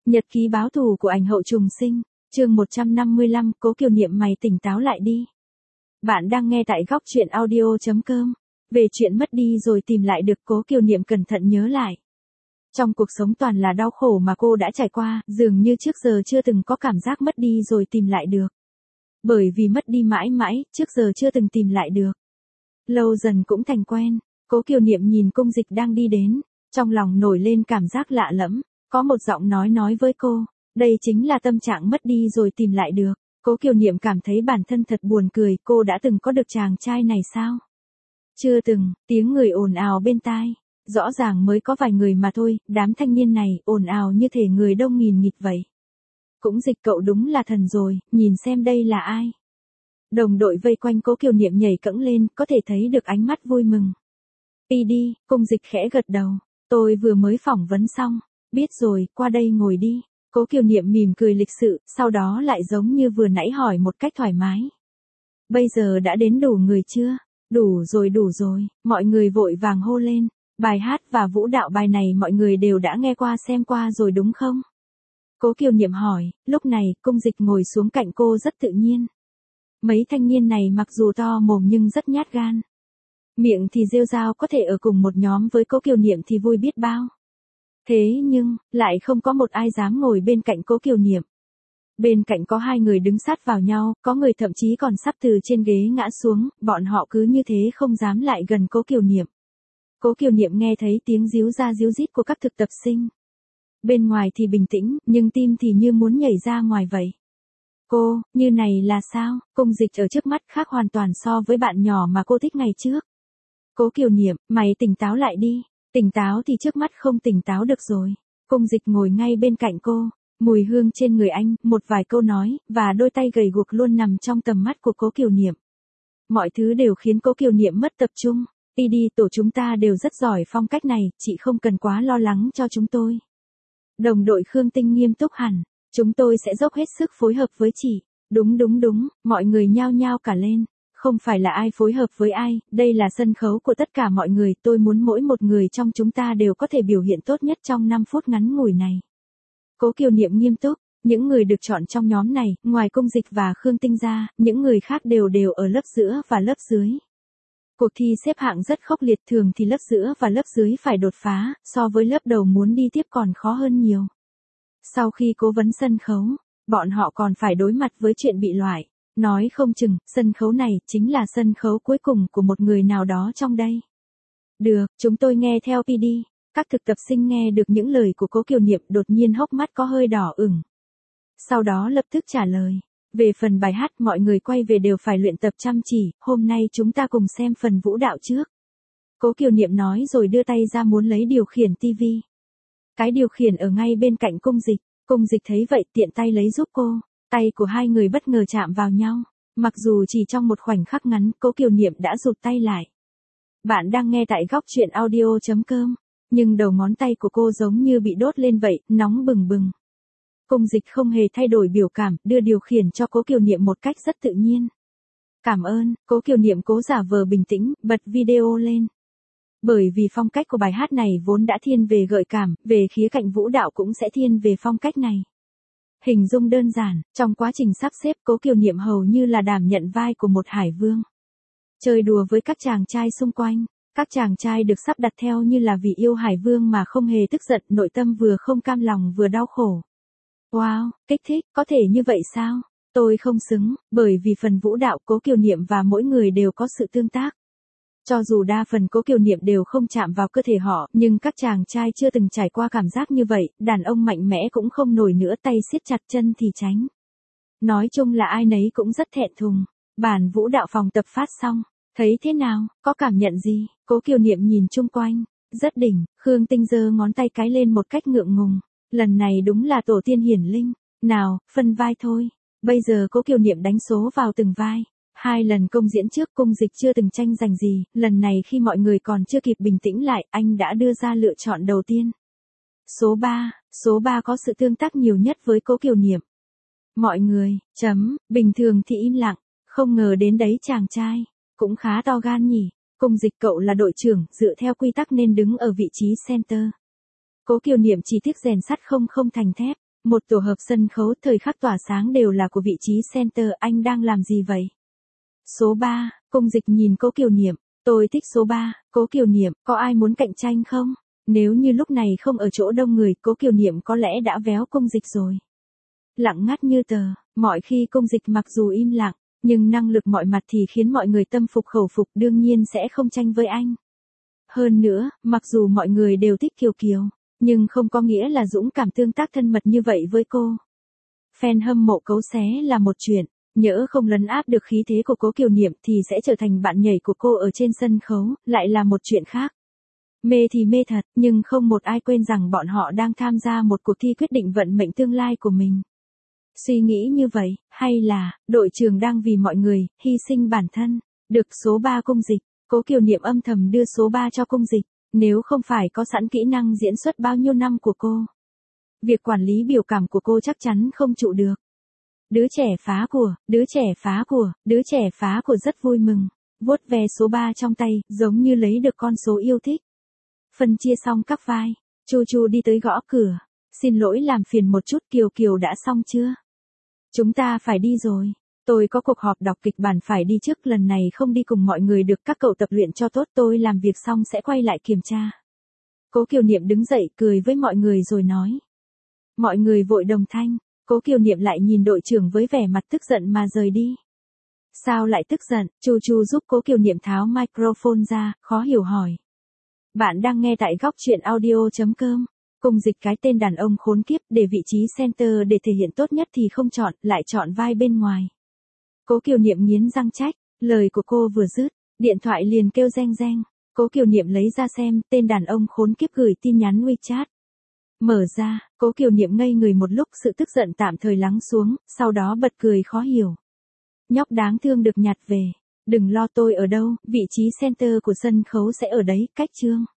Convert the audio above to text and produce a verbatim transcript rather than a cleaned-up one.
Nhật ký báo thù của ảnh hậu trùng sinh, chương một trăm năm mươi lăm, Cố Kiều Niệm mày tỉnh táo lại đi. Bạn đang nghe tại góc truyện audio chấm com. Về chuyện mất đi rồi tìm lại được, Cố Kiều Niệm cẩn thận nhớ lại. Trong cuộc sống toàn là đau khổ mà cô đã trải qua, dường như trước giờ chưa từng có cảm giác mất đi rồi tìm lại được. Bởi vì mất đi mãi mãi, trước giờ chưa từng tìm lại được. Lâu dần cũng thành quen, Cố Kiều Niệm nhìn Cung Dịch đang đi đến, trong lòng nổi lên cảm giác lạ lẫm. Có một giọng nói nói với cô, đây chính là tâm trạng mất đi rồi tìm lại được. Cố Kiều Niệm cảm thấy bản thân thật buồn cười, cô đã từng có được chàng trai này sao? Chưa từng, tiếng người ồn ào bên tai. Rõ ràng mới có vài người mà thôi, đám thanh niên này ồn ào như thể người đông nghìn nghịt vậy. Cũng Dịch cậu đúng là thần rồi, nhìn xem đây là ai. Đồng đội vây quanh Cố Kiều Niệm nhảy cẫng lên, có thể thấy được ánh mắt vui mừng. Đi đi, Cung Dịch khẽ gật đầu, tôi vừa mới phỏng vấn xong. Biết rồi, qua đây ngồi đi. Cố Kiều Niệm mỉm cười lịch sự, sau đó lại giống như vừa nãy hỏi một cách thoải mái. Bây giờ đã đến đủ người chưa? Đủ rồi đủ rồi, mọi người vội vàng hô lên. Bài hát và vũ đạo bài này mọi người đều đã nghe qua xem qua rồi đúng không? Cố Kiều Niệm hỏi, lúc này Cung Dịch ngồi xuống cạnh cô rất tự nhiên. Mấy thanh niên này mặc dù to mồm nhưng rất nhát gan. Miệng thì rêu rao, có thể ở cùng một nhóm với Cố Kiều Niệm thì vui biết bao. Thế nhưng, lại không có một ai dám ngồi bên cạnh Cố Kiều Niệm. Bên cạnh có hai người đứng sát vào nhau, có người thậm chí còn sắp từ trên ghế ngã xuống, bọn họ cứ như thế không dám lại gần Cố Kiều Niệm. Cố Kiều Niệm nghe thấy tiếng ríu ra ríu rít của các thực tập sinh. Bên ngoài thì bình tĩnh, nhưng tim thì như muốn nhảy ra ngoài vậy. Cô, như này là sao? Cung Dịch ở trước mắt khác hoàn toàn so với bạn nhỏ mà cô thích ngày trước. Cố Kiều Niệm, mày tỉnh táo lại đi. Tỉnh táo thì trước mắt không tỉnh táo được rồi. Cung Dịch ngồi ngay bên cạnh cô, mùi hương trên người anh, một vài câu nói, và đôi tay gầy guộc luôn nằm trong tầm mắt của Cố Kiều Niệm. Mọi thứ đều khiến Cố Kiều Niệm mất tập trung. Đi đi, tổ chúng ta đều rất giỏi phong cách này, chị không cần quá lo lắng cho chúng tôi. Đồng đội Khương Tinh nghiêm túc hẳn, chúng tôi sẽ dốc hết sức phối hợp với chị. Đúng đúng đúng, mọi người nhao nhao cả lên. Không phải là ai phối hợp với ai, đây là sân khấu của tất cả mọi người, tôi muốn mỗi một người trong chúng ta đều có thể biểu hiện tốt nhất trong năm phút ngắn ngủi này. Cố Kiều Niệm nghiêm túc, những người được chọn trong nhóm này, ngoài Cung Dịch và Khương Tinh ra, những người khác đều đều ở lớp giữa và lớp dưới. Cuộc thi xếp hạng rất khốc liệt, thường thì lớp giữa và lớp dưới phải đột phá, so với lớp đầu muốn đi tiếp còn khó hơn nhiều. Sau khi cố vấn sân khấu, bọn họ còn phải đối mặt với chuyện bị loại. Nói không chừng, sân khấu này chính là sân khấu cuối cùng của một người nào đó trong đây. Được, chúng tôi nghe theo pê đê. Các thực tập sinh nghe được những lời của Cố Kiều Niệm đột nhiên hốc mắt có hơi đỏ ửng. Sau đó lập tức trả lời. Về phần bài hát mọi người quay về đều phải luyện tập chăm chỉ, hôm nay chúng ta cùng xem phần vũ đạo trước. Cố Kiều Niệm nói rồi đưa tay ra muốn lấy điều khiển tivi. Cái điều khiển ở ngay bên cạnh Cung Dịch. Cung Dịch thấy vậy tiện tay lấy giúp cô. Tay của hai người bất ngờ chạm vào nhau. Mặc dù chỉ trong một khoảnh khắc ngắn, Cố Kiều Niệm đã rụt tay lại. Bạn đang nghe tại góc truyện audio chấm com. Nhưng đầu ngón tay của cô giống như bị đốt lên vậy, nóng bừng bừng. Cung Dịch không hề thay đổi biểu cảm, đưa điều khiển cho Cố Kiều Niệm một cách rất tự nhiên. Cảm ơn, Cố Kiều Niệm cố giả vờ bình tĩnh, bật video lên. Bởi vì phong cách của bài hát này vốn đã thiên về gợi cảm, về khía cạnh vũ đạo cũng sẽ thiên về phong cách này. Hình dung đơn giản, trong quá trình sắp xếp Cố Kiều Niệm hầu như là đảm nhận vai của một hải vương. Chơi đùa với các chàng trai xung quanh, các chàng trai được sắp đặt theo như là vì yêu hải vương mà không hề tức giận, nội tâm vừa không cam lòng vừa đau khổ. Wow, kích thích, có thể như vậy sao? Tôi không xứng, bởi vì phần vũ đạo Cố Kiều Niệm và mỗi người đều có sự tương tác. Cho dù đa phần Cố Kiều Niệm đều không chạm vào cơ thể họ, nhưng các chàng trai chưa từng trải qua cảm giác như vậy, đàn ông mạnh mẽ cũng không nổi nữa, tay siết chặt chân thì tránh. Nói chung là ai nấy cũng rất thẹn thùng. Bản vũ đạo phòng tập phát xong, thấy thế nào, có cảm nhận gì? Cố Kiều Niệm nhìn chung quanh, rất đỉnh, Khương Tinh giơ ngón tay cái lên một cách ngượng ngùng. Lần này đúng là tổ tiên hiển linh. Nào, phân vai thôi. Bây giờ Cố Kiều Niệm đánh số vào từng vai. Hai lần công diễn trước Cung Dịch chưa từng tranh giành gì, lần này khi mọi người còn chưa kịp bình tĩnh lại, anh đã đưa ra lựa chọn đầu tiên. Số ba, số ba có sự tương tác nhiều nhất với Cố Kiều Niệm. Mọi người, chấm, bình thường thì im lặng, không ngờ đến đấy chàng trai, cũng khá to gan nhỉ. Cung Dịch cậu là đội trưởng, dựa theo quy tắc nên đứng ở vị trí center. Cố Kiều Niệm chỉ tiếc rèn sắt không không thành thép, Một tổ hợp sân khấu thời khắc tỏa sáng đều là của vị trí center, anh đang làm gì vậy? Số ba, Cung Dịch nhìn Cố Kiều Niệm, tôi thích số ba, Cố Kiều Niệm, có ai muốn cạnh tranh không? Nếu như lúc này không ở chỗ đông người, Cố Kiều Niệm có lẽ đã véo Cung Dịch rồi. Lặng ngắt như tờ, mọi khi Cung Dịch mặc dù im lặng, nhưng năng lực mọi mặt thì khiến mọi người tâm phục khẩu phục, đương nhiên sẽ không tranh với anh. Hơn nữa, mặc dù mọi người đều thích Kiều Kiều, nhưng không có nghĩa là dũng cảm tương tác thân mật như vậy với cô. Fan hâm mộ cấu xé là một chuyện, nhỡ không lấn áp được khí thế của Cố Kiều Niệm thì sẽ trở thành bạn nhảy của cô ở trên sân khấu, lại là một chuyện khác. Mê thì mê thật, nhưng không một ai quên rằng bọn họ đang tham gia một cuộc thi quyết định vận mệnh tương lai của mình. Suy nghĩ như vậy, hay là, đội trưởng đang vì mọi người, hy sinh bản thân, được số ba Cung Dịch, Cố Kiều Niệm âm thầm đưa số ba cho Cung Dịch, nếu không phải có sẵn kỹ năng diễn xuất bao nhiêu năm của cô. Việc quản lý biểu cảm của cô chắc chắn không trụ được. Đứa trẻ phá của, đứa trẻ phá của, đứa trẻ phá của rất vui mừng, vuốt ve số ba trong tay, giống như lấy được con số yêu thích. Phân chia xong các vai, Chu Chu đi tới gõ cửa, xin lỗi làm phiền một chút, Kiều Kiều đã xong chưa? Chúng ta phải đi rồi, tôi có cuộc họp đọc kịch bản phải đi trước, lần này không đi cùng mọi người được, các cậu tập luyện cho tốt, tôi làm việc xong sẽ quay lại kiểm tra. Cố Kiều Niệm đứng dậy cười với mọi người rồi nói. Mọi người vội đồng thanh, Cố Kiều Niệm lại nhìn đội trưởng với vẻ mặt tức giận mà rời đi. Sao lại tức giận? Chu Chu giúp Cố Kiều Niệm tháo microphone ra, khó hiểu hỏi. Bạn đang nghe tại góc truyện audio chấm com. Cung Dịch cái tên đàn ông khốn kiếp, để vị trí center để thể hiện tốt nhất thì không chọn, lại chọn vai bên ngoài. Cố Kiều Niệm nghiến răng trách, lời của cô vừa dứt, điện thoại liền kêu reng reng. Cố Kiều Niệm lấy ra xem, tên đàn ông khốn kiếp gửi tin nhắn WeChat. Mở ra, Cố Kiều Niệm ngây người một lúc, sự tức giận tạm thời lắng xuống, sau đó bật cười khó hiểu. Nhóc đáng thương được nhặt về, đừng lo, tôi ở đâu, vị trí center của sân khấu sẽ ở đấy, cách chương.